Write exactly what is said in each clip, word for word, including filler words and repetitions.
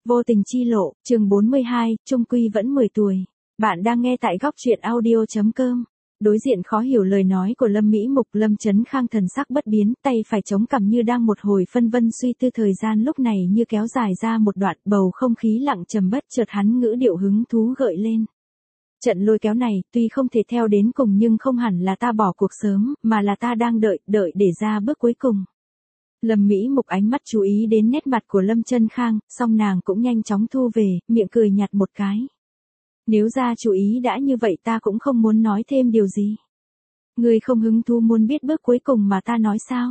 Vô tình chi lộ, chương bốn mươi hai, chung quy vẫn mười tuổi. Bạn đang nghe tại góc truyện audio chấm com. Đối diện khó hiểu lời nói của Lâm Mỹ Mục, Lâm Chấn Khang thần sắc bất biến, tay phải chống cằm như đang một hồi phân vân suy tư, thời gian lúc này như kéo dài ra một đoạn, bầu không khí lặng trầm bất chợt hắn ngữ điệu hứng thú gợi lên. Trận lôi kéo này, tuy không thể theo đến cùng nhưng không hẳn là ta bỏ cuộc sớm, mà là ta đang đợi, đợi để ra bước cuối cùng. Lâm Mỹ Mục ánh mắt chú ý đến nét mặt của Lâm Chấn Khang, song nàng cũng nhanh chóng thu về, miệng cười nhạt một cái. Nếu ra chú ý đã như vậy ta cũng không muốn nói thêm điều gì. Ngươi không hứng thú muốn biết bước cuối cùng mà ta nói sao?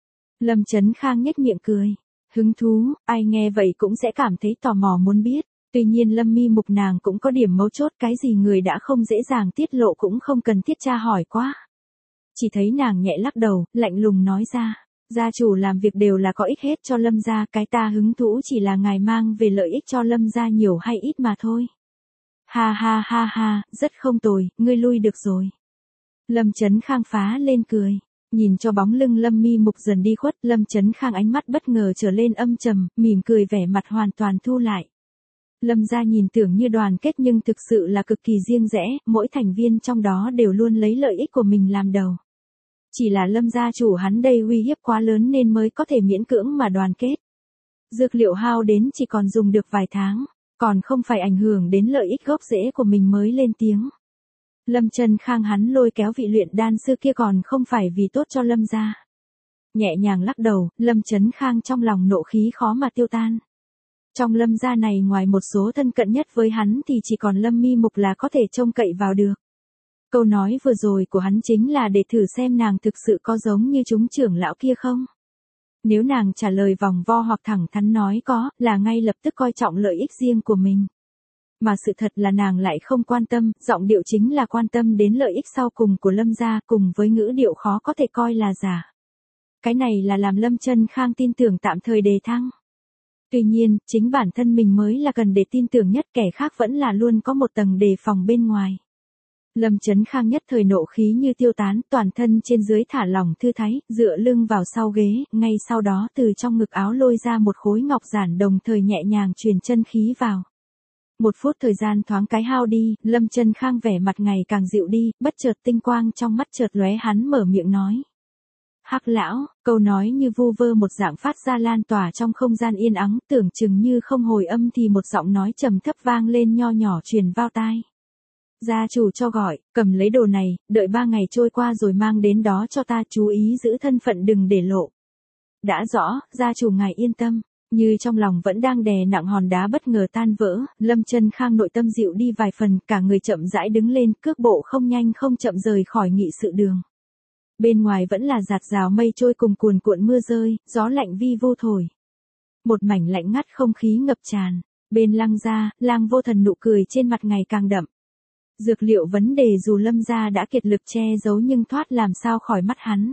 Lâm Chấn Khang nhếch miệng cười. Hứng thú, ai nghe vậy cũng sẽ cảm thấy tò mò muốn biết. Tuy nhiên Lâm Mi Mục nàng cũng có điểm mấu chốt, cái gì người đã không dễ dàng tiết lộ cũng không cần thiết tra hỏi quá. Chỉ thấy nàng nhẹ lắc đầu, lạnh lùng nói ra. Gia chủ làm việc đều là có ích hết cho Lâm gia, cái ta hứng thú chỉ là ngài mang về lợi ích cho Lâm gia nhiều hay ít mà thôi. Ha ha ha ha, rất không tồi, ngươi lui được rồi. Lâm Chấn Khang phá lên cười, nhìn cho bóng lưng Lâm Mi Mục dần đi khuất, Lâm Chấn Khang ánh mắt bất ngờ trở lên âm trầm, mỉm cười vẻ mặt hoàn toàn thu lại. Lâm gia nhìn tưởng như đoàn kết nhưng thực sự là cực kỳ riêng rẽ, mỗi thành viên trong đó đều luôn lấy lợi ích của mình làm đầu. Chỉ là Lâm gia chủ hắn đây uy hiếp quá lớn nên mới có thể miễn cưỡng mà đoàn kết. Dược liệu hao đến chỉ còn dùng được vài tháng, còn không phải ảnh hưởng đến lợi ích gốc rễ của mình mới lên tiếng. Lâm Chấn Khang hắn lôi kéo vị luyện đan sư kia còn không phải vì tốt cho Lâm gia. Nhẹ nhàng lắc đầu, Lâm Chấn Khang trong lòng nộ khí khó mà tiêu tan. Trong Lâm gia này ngoài một số thân cận nhất với hắn thì chỉ còn Lâm Mi Mục là có thể trông cậy vào được. Câu nói vừa rồi của hắn chính là để thử xem nàng thực sự có giống như chúng trưởng lão kia không. Nếu nàng trả lời vòng vo hoặc thẳng thắn nói có, là ngay lập tức coi trọng lợi ích riêng của mình. Mà sự thật là nàng lại không quan tâm, giọng điệu chính là quan tâm đến lợi ích sau cùng của Lâm gia, cùng với ngữ điệu khó có thể coi là giả. Cái này là làm Lâm Chấn Khang tin tưởng tạm thời đề thăng. Tuy nhiên, chính bản thân mình mới là cần để tin tưởng nhất, kẻ khác vẫn là luôn có một tầng đề phòng bên ngoài. Lâm Chấn Khang nhất thời nộ khí như tiêu tán, toàn thân trên dưới thả lỏng thư thái, dựa lưng vào sau ghế, ngay sau đó từ trong ngực áo lôi ra một khối ngọc giản, đồng thời nhẹ nhàng truyền chân khí vào. Một phút thời gian thoáng cái hao đi, Lâm Chấn Khang vẻ mặt ngày càng dịu đi, bất chợt tinh quang trong mắt chợt lóe, hắn mở miệng nói. Hắc lão, câu nói như vu vơ một dạng phát ra lan tỏa trong không gian yên ắng, tưởng chừng như không hồi âm thì một giọng nói trầm thấp vang lên nho nhỏ truyền vào tai. Gia chủ cho gọi, cầm lấy đồ này, đợi ba ngày trôi qua rồi mang đến đó cho ta, chú ý giữ thân phận đừng để lộ. Đã rõ, gia chủ ngài yên tâm. Như trong lòng vẫn đang đè nặng hòn đá bất ngờ tan vỡ, Lâm Chấn Khang nội tâm dịu đi vài phần, cả người chậm rãi đứng lên, cước bộ không nhanh không chậm rời khỏi nghị sự đường. Bên ngoài vẫn là rạt rào mây trôi cùng cuồn cuộn mưa rơi, gió lạnh vi vô thổi. Một mảnh lạnh ngắt không khí ngập tràn. Bên Lăng gia, Lang Vô Thần nụ cười trên mặt ngày càng đậm. Dược liệu vấn đề dù Lâm gia đã kiệt lực che giấu nhưng thoát làm sao khỏi mắt hắn.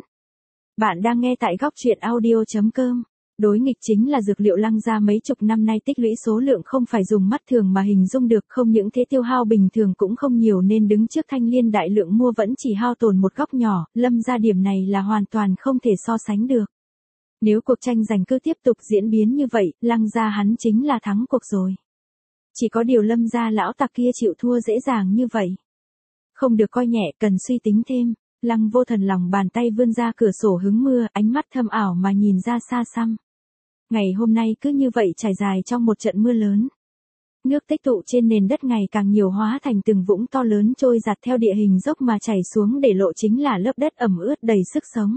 Bạn đang nghe tại góc truyện audio chấm com. Đối nghịch chính là dược liệu Lăng gia mấy chục năm nay tích lũy số lượng không phải dùng mắt thường mà hình dung được, không những thế tiêu hao bình thường cũng không nhiều nên đứng trước Thanh Liên đại lượng mua vẫn chỉ hao tổn một góc nhỏ, Lâm gia điểm này là hoàn toàn không thể so sánh được. Nếu cuộc tranh giành cứ tiếp tục diễn biến như vậy, Lăng gia hắn chính là thắng cuộc rồi. Chỉ có điều Lâm gia lão tặc kia chịu thua dễ dàng như vậy. Không được coi nhẹ, cần suy tính thêm. Lăng Vô Thần lòng bàn tay vươn ra cửa sổ hứng mưa, ánh mắt thâm ảo mà nhìn ra xa xăm. Ngày hôm nay cứ như vậy trải dài trong một trận mưa lớn. Nước tích tụ trên nền đất ngày càng nhiều, hóa thành từng vũng to lớn trôi giạt theo địa hình dốc mà chảy xuống, để lộ chính là lớp đất ẩm ướt đầy sức sống.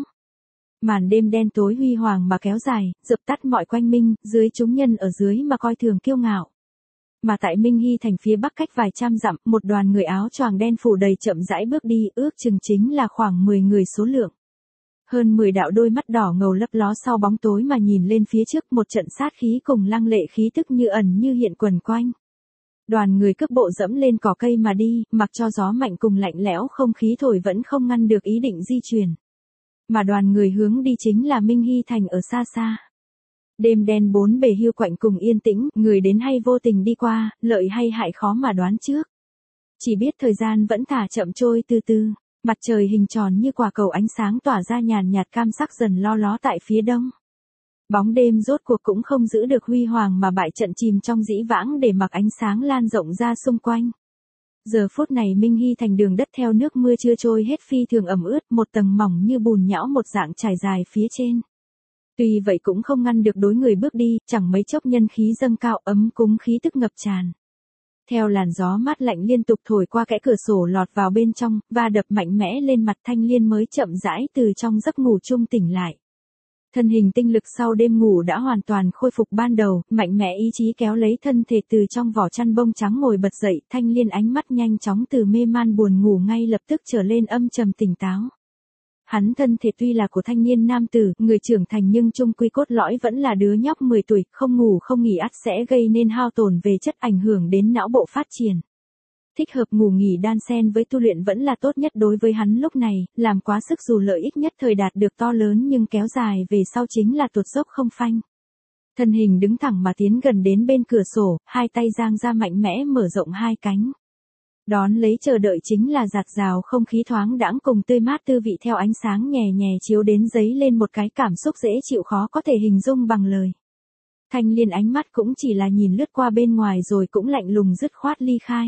Màn đêm đen tối huy hoàng mà kéo dài, dập tắt mọi quanh minh, dưới chúng nhân ở dưới mà coi thường kiêu ngạo. Mà tại Minh Hy thành phía bắc cách vài trăm dặm, một đoàn người áo choàng đen phủ đầy chậm rãi bước đi, ước chừng chính là khoảng mười người số lượng. Hơn mười đạo đôi mắt đỏ ngầu lấp ló sau bóng tối mà nhìn lên phía trước, một trận sát khí cùng lăng lệ khí tức như ẩn như hiện quần quanh. Đoàn người cước bộ dẫm lên cỏ cây mà đi, mặc cho gió mạnh cùng lạnh lẽo không khí thổi vẫn không ngăn được ý định di chuyển. Mà đoàn người hướng đi chính là Minh Hy thành ở xa xa. Đêm đen bốn bề hiu quạnh cùng yên tĩnh, người đến hay vô tình đi qua, lợi hay hại khó mà đoán trước. Chỉ biết thời gian vẫn thả chậm trôi từ từ, mặt trời hình tròn như quả cầu ánh sáng tỏa ra nhàn nhạt cam sắc dần lo ló tại phía đông. Bóng đêm rốt cuộc cũng không giữ được huy hoàng mà bại trận chìm trong dĩ vãng để mặc ánh sáng lan rộng ra xung quanh. Giờ phút này Minh Hy thành đường đất theo nước mưa chưa trôi hết phi thường ẩm ướt, một tầng mỏng như bùn nhão một dạng trải dài phía trên. Tuy vậy cũng không ngăn được đối người bước đi, chẳng mấy chốc nhân khí dâng cao, ấm cúng khí tức ngập tràn. Theo làn gió mát lạnh liên tục thổi qua kẽ cửa sổ lọt vào bên trong, và đập mạnh mẽ lên mặt Thanh Liên mới chậm rãi từ trong giấc ngủ chung tỉnh lại. Thân hình tinh lực sau đêm ngủ đã hoàn toàn khôi phục ban đầu, mạnh mẽ ý chí kéo lấy thân thể từ trong vỏ chăn bông trắng ngồi bật dậy, Thanh Liên ánh mắt nhanh chóng từ mê man buồn ngủ ngay lập tức trở lên âm trầm tỉnh táo. Hắn thân thể tuy là của thanh niên nam tử, người trưởng thành nhưng chung quy cốt lõi vẫn là đứa nhóc mười tuổi, không ngủ không nghỉ ắt sẽ gây nên hao tổn về chất ảnh hưởng đến não bộ phát triển. Thích hợp ngủ nghỉ đan xen với tu luyện vẫn là tốt nhất đối với hắn lúc này, làm quá sức dù lợi ích nhất thời đạt được to lớn nhưng kéo dài về sau chính là tuột dốc không phanh. Thân hình đứng thẳng mà tiến gần đến bên cửa sổ, hai tay giang ra mạnh mẽ mở rộng hai cánh. Đón lấy chờ đợi chính là dạt dào không khí thoáng đãng cùng tươi mát tư vị theo ánh sáng nhè nhè chiếu đến dấy lên một cái cảm xúc dễ chịu khó có thể hình dung bằng lời. Thanh Liên ánh mắt cũng chỉ là nhìn lướt qua bên ngoài rồi cũng lạnh lùng dứt khoát ly khai.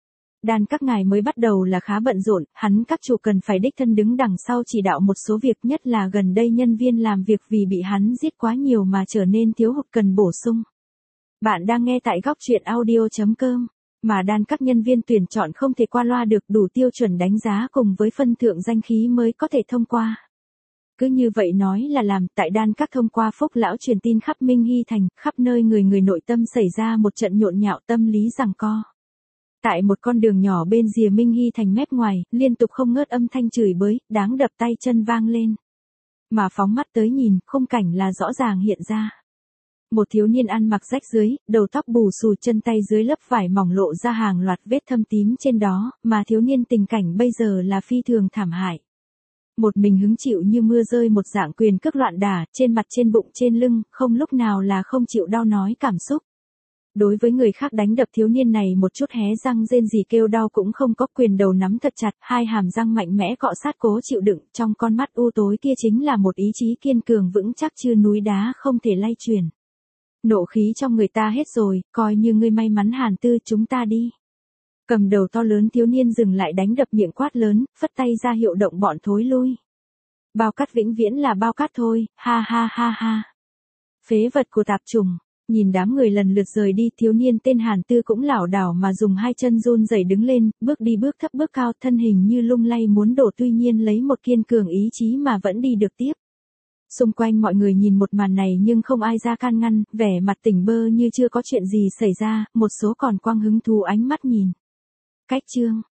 Đan các ngài mới bắt đầu là khá bận rộn, hắn các chủ cần phải đích thân đứng đằng sau chỉ đạo một số việc, nhất là gần đây nhân viên làm việc vì bị hắn giết quá nhiều mà trở nên thiếu hụt cần bổ sung. Bạn đang nghe tại góc truyện audio chấm com. Mà đan các nhân viên tuyển chọn không thể qua loa được, đủ tiêu chuẩn đánh giá cùng với phân thượng danh khí mới có thể thông qua. Cứ như vậy nói là làm, tại đan các thông qua Phúc lão truyền tin khắp Minh Hy thành, khắp nơi người người nội tâm xảy ra một trận nhộn nhạo tâm lý giằng co. Tại một con đường nhỏ bên rìa Minh Hy thành mép ngoài, liên tục không ngớt âm thanh chửi bới, đáng đập tay chân vang lên. Mà phóng mắt tới nhìn, khung cảnh là rõ ràng hiện ra. Một thiếu niên ăn mặc rách rưới, đầu tóc bù xù, chân tay dưới lớp vải mỏng lộ ra hàng loạt vết thâm tím trên đó, mà thiếu niên tình cảnh bây giờ là phi thường thảm hại. Một mình hứng chịu như mưa rơi một dạng quyền cước loạn đả, trên mặt trên bụng trên lưng, không lúc nào là không chịu đau nói cảm xúc. Đối với người khác đánh đập thiếu niên này một chút hé răng rên gì kêu đau cũng không có, quyền đầu nắm thật chặt, hai hàm răng mạnh mẽ cọ sát cố chịu đựng, trong con mắt u tối kia chính là một ý chí kiên cường vững chắc như núi đá không thể lay chuyển. Nộ khí trong người ta hết rồi, coi như ngươi may mắn Hàn Tư, chúng ta đi. Cầm đầu to lớn thiếu niên dừng lại đánh đập miệng quát lớn, phất tay ra hiệu động bọn thối lui. Bao cát vĩnh viễn là bao cát thôi, ha ha ha ha. Phế vật của tạp chủng. Nhìn đám người lần lượt rời đi, thiếu niên tên Hàn Tư cũng lảo đảo mà dùng hai chân run rẩy đứng lên, bước đi bước thấp bước cao, thân hình như lung lay muốn đổ, tuy nhiên lấy một kiên cường ý chí mà vẫn đi được tiếp. Xung quanh mọi người nhìn một màn này nhưng không ai ra can ngăn, vẻ mặt tỉnh bơ như chưa có chuyện gì xảy ra, một số còn quang hứng thú ánh mắt nhìn. Cách chương,